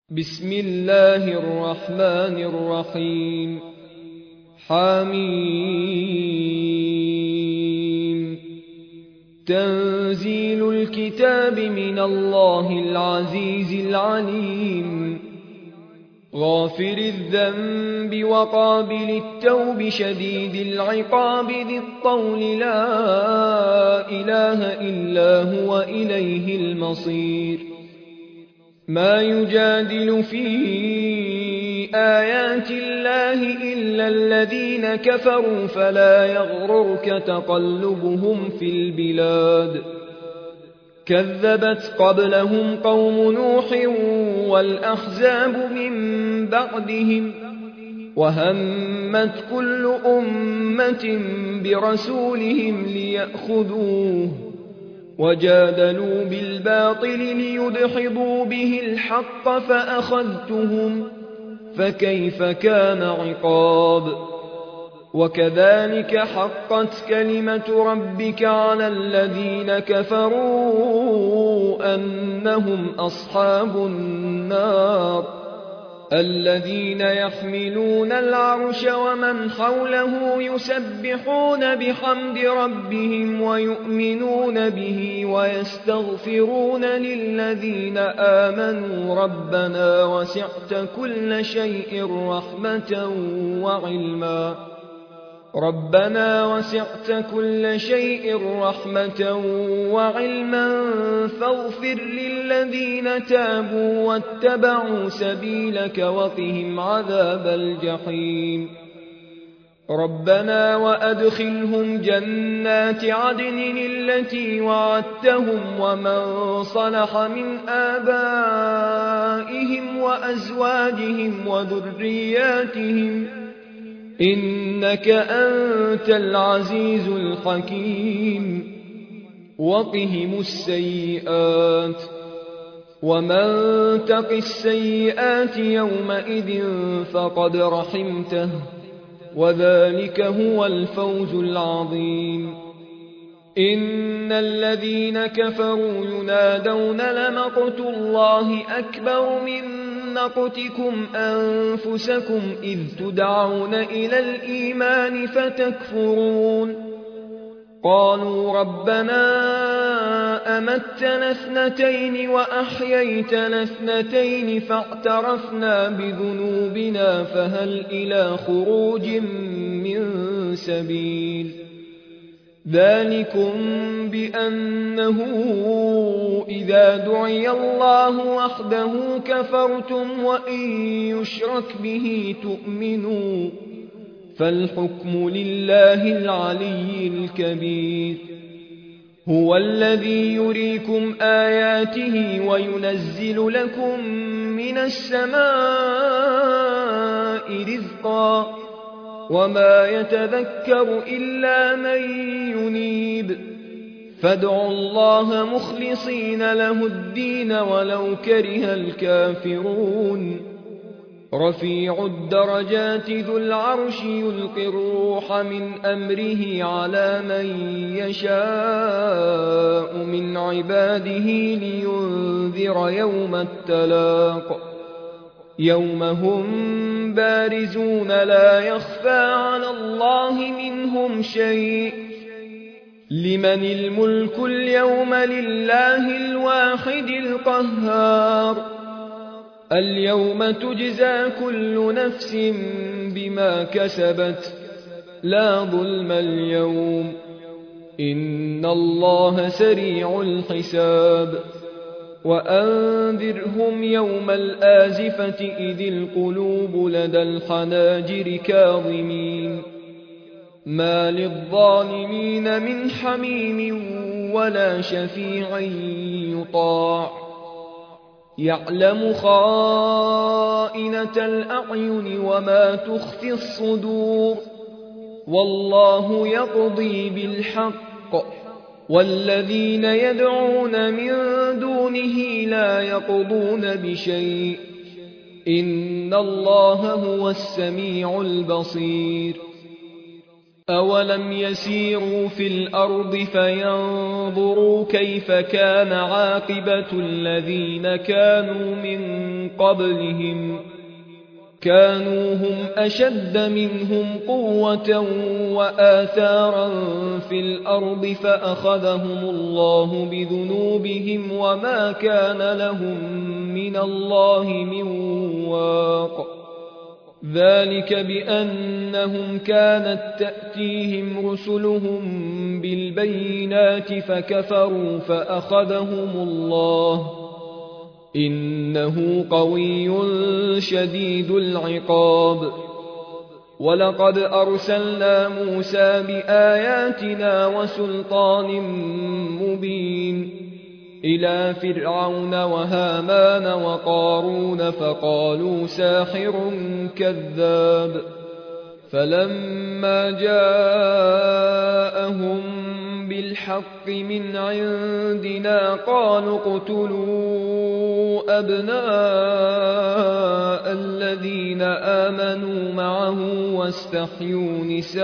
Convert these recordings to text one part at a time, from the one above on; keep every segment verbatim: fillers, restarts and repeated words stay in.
بسم الله الرحمن الرحيم حميم تنزيل الكتاب من الله العزيز العليم غافر الذنب وقابل التوب شديد العقاب ذي الطول لا إله إلا هو إليه المصير ما يجادل في آيات الله إلا الذين كفروا فلا يغررك تقلبهم في البلاد كذبت قبلهم قوم نوح والأحزاب من بعدهم وهمت كل أمة برسولهم ليأخذوه وجادلوا بالباطل ليدحضوا به الحق فأخذتهم فكيف كان عقاب وكذلك حقت كلمة ربك على الذين كفروا أنهم أصحاب النار الذين يحملون العرش ومن حوله يسبحون بحمد ربهم ويؤمنون به ويستغفرون للذين آمنوا ربنا وسعت كل شيء رحمة وعلما ربنا وسعت كل شيء رحمة وعلما فاغفر للذين تابوا واتبعوا سبيلك وقهم عذاب الجحيم ربنا وأدخلهم جنات عدن التي وعدتهم ومن صلح من آبائهم وأزواجهم وذرياتهم إنك أنت العزيز الحكيم وقهم السيئات ومن تق السيئات يومئذ فقد رحمته وذلك هو الفوز العظيم إن الذين كفروا ينادون لمقت الله أكبر من مقتكم أنفسكم إذ تدعون إلى الإيمان فتكفرون قالوا ربنا أمتنا اثنتين وأحييتنا اثنتين فاعترفنا بذنوبنا فهل إلى خروج من سبيل ذلكم بأنه إذا دعي الله وحده كفرتم وإن يشرك به تؤمنوا فالحكم لله العلي الكبير هو الذي يريكم آياته وينزل لكم من السماء رزقا وما يتذكر إلا من ينيب فادعوا الله مخلصين له الدين ولو كره الكافرون رفيع الدرجات ذو العرش يلقي الروح من أمره على من يشاء من عباده لينذر يوم التلاق يوم هم بارزون لا يخفى على الله منهم شيء لمن الملك اليوم لله الواحد القهار اليوم تجزى كل نفس بما كسبت لا ظلم اليوم إن الله سريع الحساب وأنذرهم يوم الآزفة إذ القلوب لدى الحناجر كاظمين ما للظالمين من حميم ولا شفيع يطاع يعلم خائنة الأعين وما تخفي الصدور والله يقضي بالحق والذين يدعون من دونه لا يقضون بشيء إن الله هو السميع البصير أولم يسيروا في الأرض فينظروا كيف كان عاقبة الذين كانوا من قبلهم كانوا هم أشد منهم قوة وآثارا في الأرض فأخذهم الله بذنوبهم وما كان لهم من الله من واق ذلك بأنهم كانت تأتيهم رسلهم بالبينات فكفروا فأخذهم الله إنه قوي شديد العقاب ولقد أرسلنا موسى بآياتنا وسلطان مبين إلى فرعون وهامان وقارون فقالوا ساحر كذاب فلما جاءهم بالحق من عندنا قالوا اقتلوا أبناء الذين آمنوا معه واستحيوا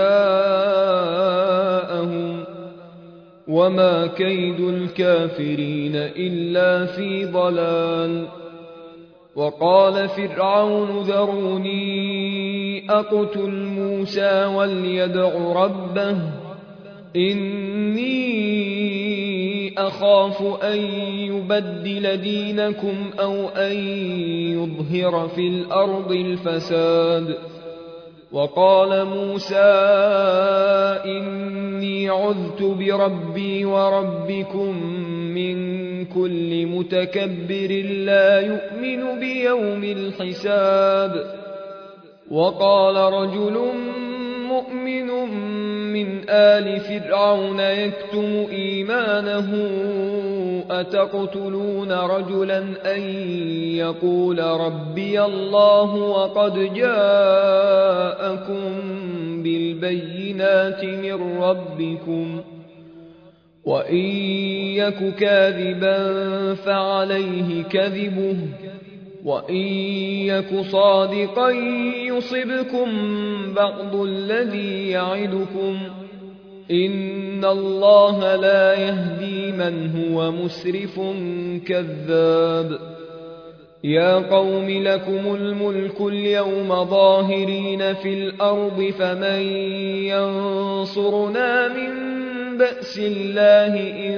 نساءهم وما كيد الكافرين إلا في ضلال وقال فرعون ذروني أقتل موسى وليدع ربه إني أخاف أن يبدل دينكم أو أن يظهر في الأرض الفساد وقال موسى إني عذت بربي وربكم من كل متكبر لا يؤمن بيوم الحساب وقال رجل مؤمن من آل فرعون يكتم إيمانه أتقتلون رجلا أن يقول ربي الله وقد جاءكم بالبينات من ربكم وإن يك كاذبا فعليه كذبه وإن يك صادقا يصبكم بعض الذي يعدكم إن الله لا يهدي من هو مسرف كذاب يا قوم لكم الملك اليوم ظاهرين في الأرض فمن ينصرنا من بأس الله إن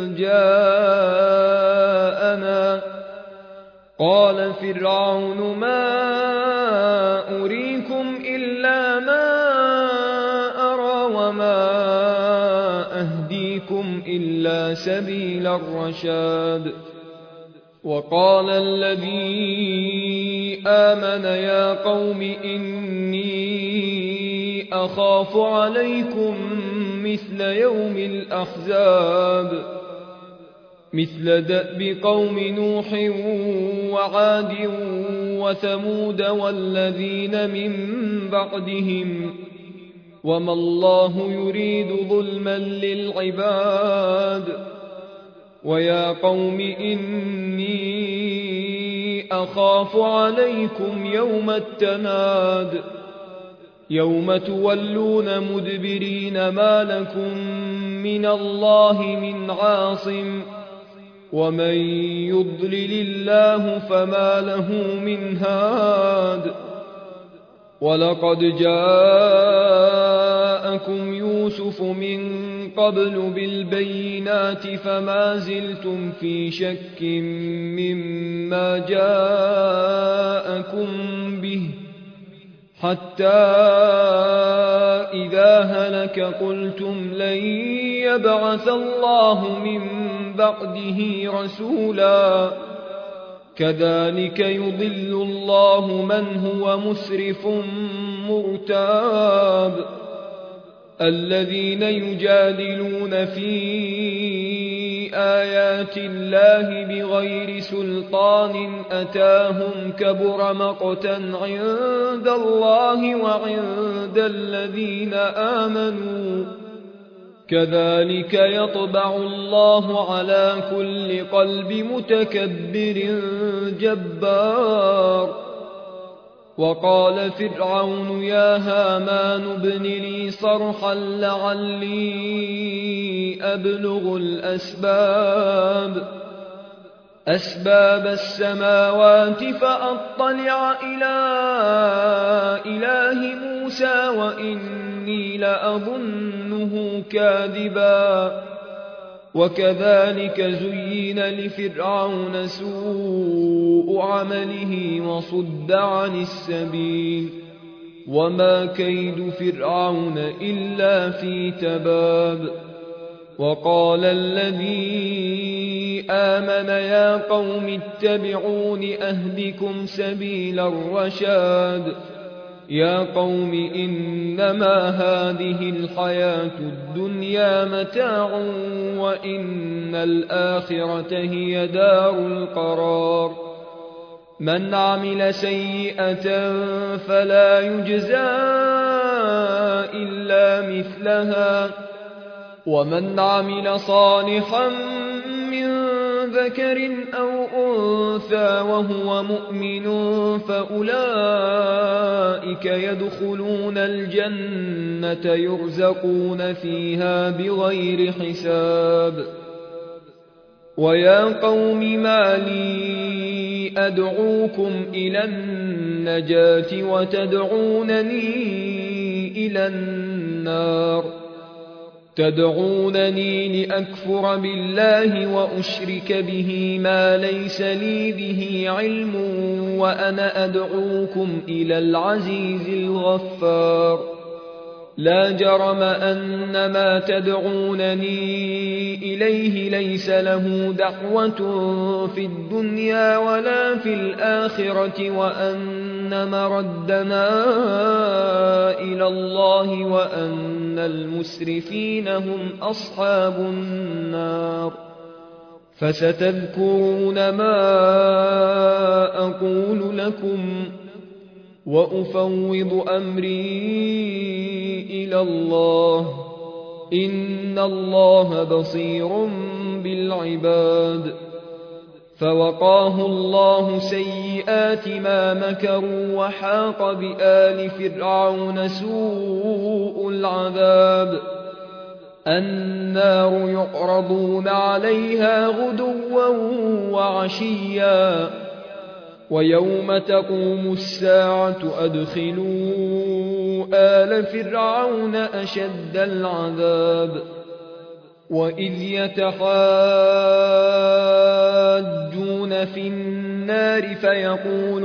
جاءنا قال فرعون ما أريكم إلا ما أرى وما أهديكم إلا سبيل الرشاد وقال الذي آمن يا قوم إني أخاف عليكم مثل يوم الأحزاب مثل دأب قوم نوح وعاد وثمود والذين من بعدهم وما الله يريد ظلما للعباد ويا قوم إني أخاف عليكم يوم التناد يوم تولون مدبرين ما لكم من الله من عاصم ومن يضلل الله فما له من هاد ولقد جاءكم يوسف من قبل بالبينات فما زلتم في شك مما جاءكم به حتى إذا هلك قلتم لن يبعث الله من بعده رسولا كذلك يضل الله من هو مسرف مرتاب الذين يجادلون في آيات الله بغير سلطان أتاهم كبر مقتا عند الله وعند الذين آمنوا كذلك يطبع الله على كل قلب متكبر جبار وقال فرعون يا هامان ابن لي صرحا لعلي أبلغ الأسباب أسباب السماوات فأطلع إلى إله موسى وإني لأظنه كاذبا وكذلك زين لفرعون سوء عمله وصد عن السبيل وما كيد فرعون إلا في تباب وقال الذي آمن يا قوم اتبعون أهدكم سبيل الرشاد يا قوم إنما هذه الحياة الدنيا متاع وإن الآخرة هي دار القرار من عمل سيئة فلا يجزى إلا مثلها ومن عمل صالحا من ذكر أو أنثى وهو مؤمن فأولئك يدخلون الجنة يرزقون فيها بغير حساب ويا قوم ما لي أدعوكم إلى النجاة وتدعونني إلى النار تدعونني لأكفر بالله وأشرك به ما ليس لي به علم وأنا أدعوكم إلى العزيز الغفار لا جرم أن ما تدعونني إليه ليس له دعوة في الدنيا ولا في الآخرة وأن مردنا إلى الله وأن المسرفين هم أصحاب النار فستذكرون ما أقول لكم وأفوض أمري إلى الله إن الله بصير بالعباد فوقاه الله سيئات ما مكروا وحاق بآل فرعون سوء العذاب النار يعرضون عليها غدوا وعشيا ويوم تقوم الساعة أدخلوا آل فرعون أشد العذاب وإذ يتحاجون في النار فيقول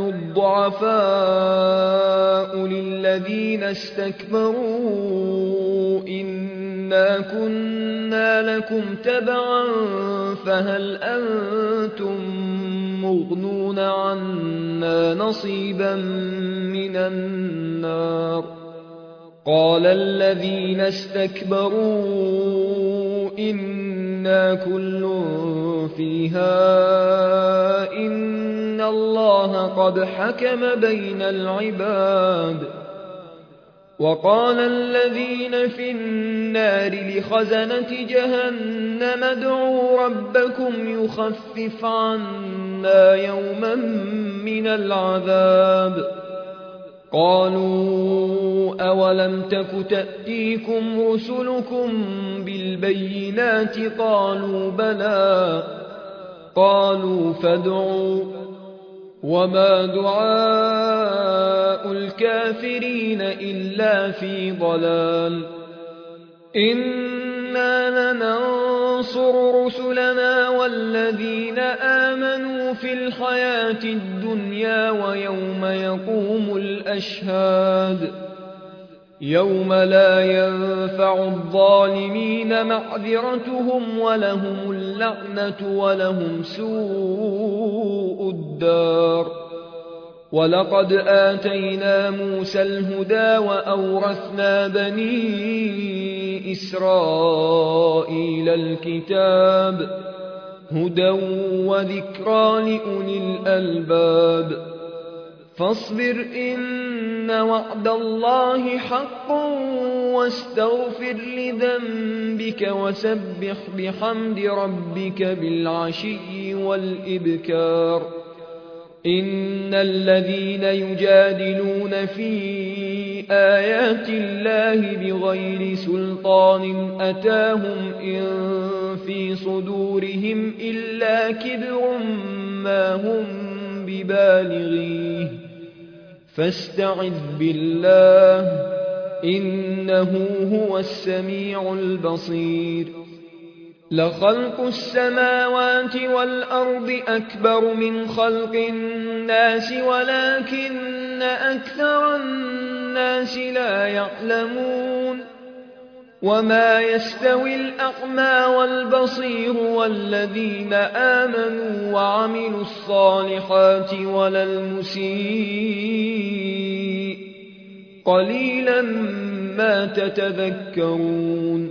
الضعفاء للذين استكبروا إنا كنا لكم تبعا فهل أنتم مغنون عنا نصيبا من النار قال الذين استكبروا إنا كل فيها إن الله قد حكم بين العباد وقال الذين في النار لخزنة جهنم ادعوا ربكم يخفف عنا يوما من العذاب قالوا أولم تك تأتيكم رسلكم بالبينات قالوا بلى قالوا فادعوا وما دعاء الكافرين إلا في ضلال إنا لننصر رسلنا والذين آمنوا في الحياة الدنيا ويوم يقوم الأشهاد يوم لا ينفع الظالمين معذرتهم ولهم اللعنة ولهم سوء الدار ولقد آتينا موسى الهدى وأورثنا بني إسرائيل الكتاب هدى وذكرى لأولي الألباب فاصبر إن وعد الله حق واستغفر لذنبك وسبح بحمد ربك بالعشي والإبكار إن الذين يجادلون في آيات الله بغير سلطان أتاهم إن في صدورهم إلا كبر ما هم ببالغيه فاستعذ بالله إنه هو السميع البصير لخلق السماوات والأرض أكبر من خلق الناس ولكن أكثر الناس لا يعلمون وما يستوي الأعمى والبصير والذين آمنوا وعملوا الصالحات ولا المسيء قليلا ما تتذكرون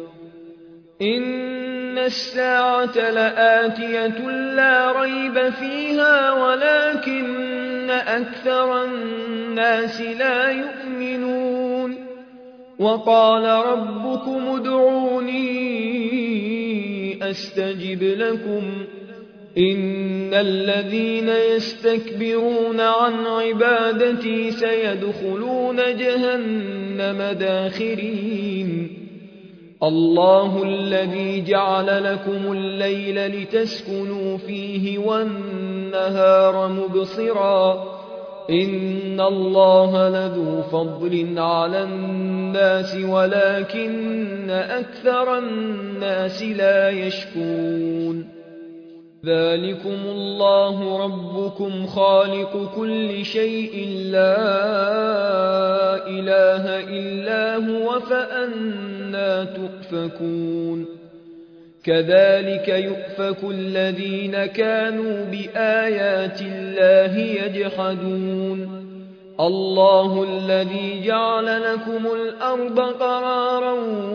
إن الساعة لآتية لا ريب فيها ولكن أكثر الناس لا يؤمنون وقال ربكم ادعوني أستجب لكم إن الذين يستكبرون عن عبادتي سيدخلون جهنم داخرين الله الذي جعل لكم الليل لتسكنوا فيه والنهار مبصرا إن الله لذو فضل على الناس ولكن أكثر الناس لا يشكرون ذلكم الله ربكم خالق كل شيء لا إله إلا هو فأنى تؤفكون كذلك يؤفك الذين كانوا بآيات الله يجحدون الله الذي جعل لكم الأرض قرارا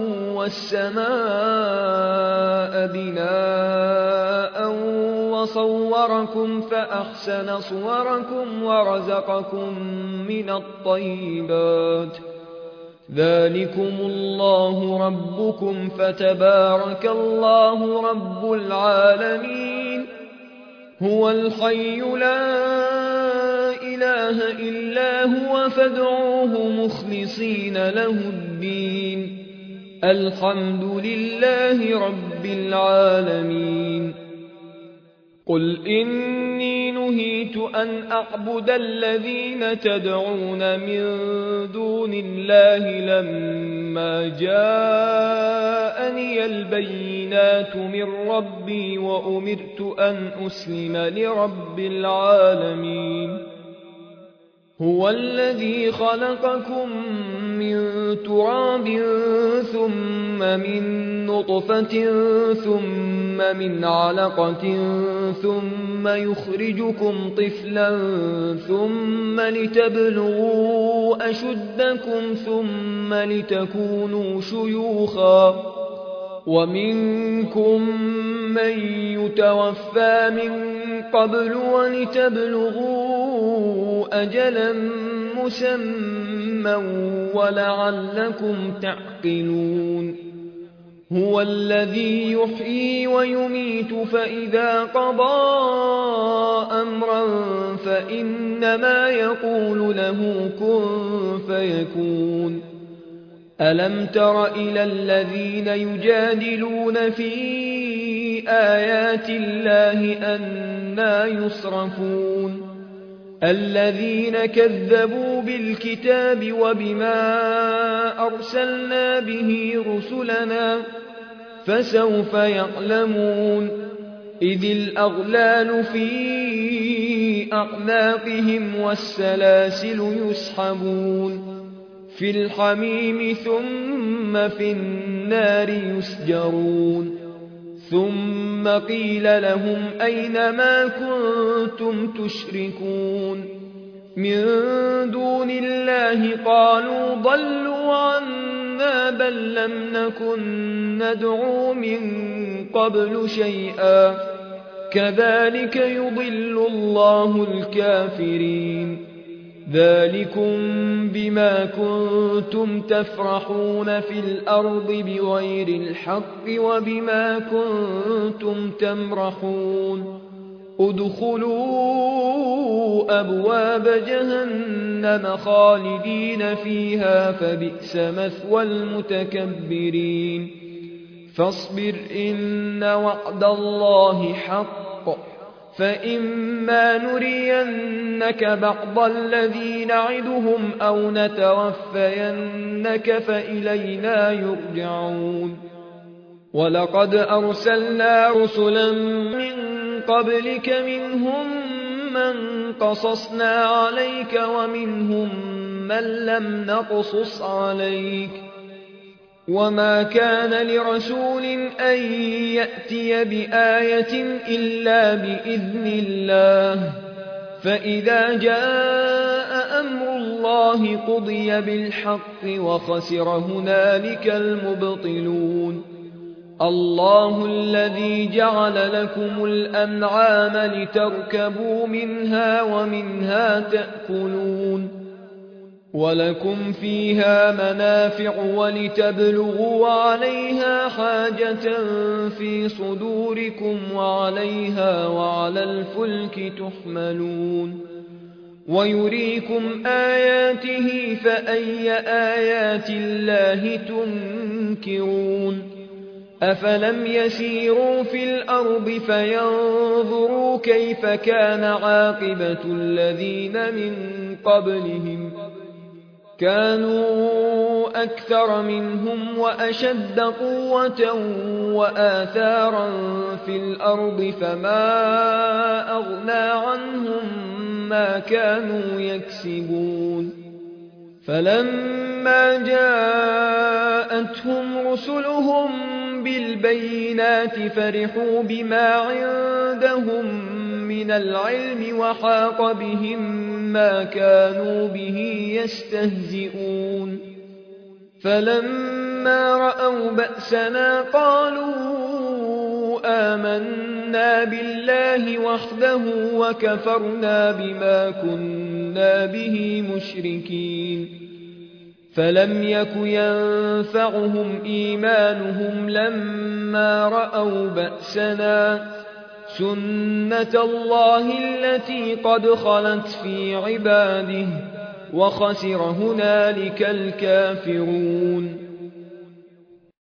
والسماء بناء وصوركم فأحسن صوركم ورزقكم من الطيبات ذلكم الله ربكم فتبارك الله رب العالمين هو الحي لا إله إلا هو فادعوه مخلصين له الدين الحمد لله رب العالمين قل إني نهيت أن أعبد الذين تدعون من دون الله لما جاءني البينات من ربي وأمرت أن أسلم لرب العالمين هو الذي خلقكم من تراب ثم من نطفة ثم من علقة ثم يخرجكم طفلا ثم لتبلغوا أشدكم ثم لتكونوا شيوخا ومنكم من يتوفى من قبل ولتبلغوا أجلا مسمى ولعلكم تعقلون هو الذي يحيي ويميت فإذا قضى أمرا فإنما يقول له كن فيكون ألم تر إلى الذين يجادلون في آيات الله أنى يصرفون الذين كذبوا بالكتاب وبما أرسلنا به رسلنا فسوف يعلمون إذ الأغلال في أعناقهم والسلاسل يسحبون في الحميم ثم في النار يسجرون ثم قيل لهم أين ما كنتم تشركون من دون الله قالوا ضلوا عنا بل لم نكن ندعو من قبل شيئا كذلك يضل الله الكافرين ذلكم بما كنتم تفرحون في الأرض بغير الحق وبما كنتم تمرحون ادخلوا أبواب جهنم خالدين فيها فبئس مثوى المتكبرين فاصبر إن وعد الله حق فإما نرينك بعض الذي نعدهم أو نتوفينك فإلينا يرجعون ولقد أرسلنا رسلا من قبلك منهم من قصصنا عليك ومنهم من لم نقصص عليك وما كان لرسول أن يأتي بآية إلا بإذن الله فإذا جاء أمر الله قضي بالحق وخسر هنالك المبطلون الله الذي جعل لكم الأنعام لتركبوا منها ومنها تأكلون ولكم فيها منافع ولتبلغوا عليها حاجة في صدوركم وعليها وعلى الفلك تحملون ويريكم آياته فأي آيات الله تنكرون أفلم يسيروا في الأرض فينظروا كيف كان عاقبة الذين من قبلهم كانوا أكثر منهم وأشد قوة وآثارا في الأرض فما أغنى عنهم ما كانوا يكسبون فلما جاءتهم رسلهم بالبينات فرحوا بما عندهم من العلم وحاق بهم ما كانوا به يستهزئون فلما رأوا بأسنا قالوا آمنا بالله وحده وكفرنا بما كنا به مشركين فلم يك ينفعهم إيمانهم لما رأوا بأسنا سنة الله التي قد خلت في عباده وخسر هنالك الكافرون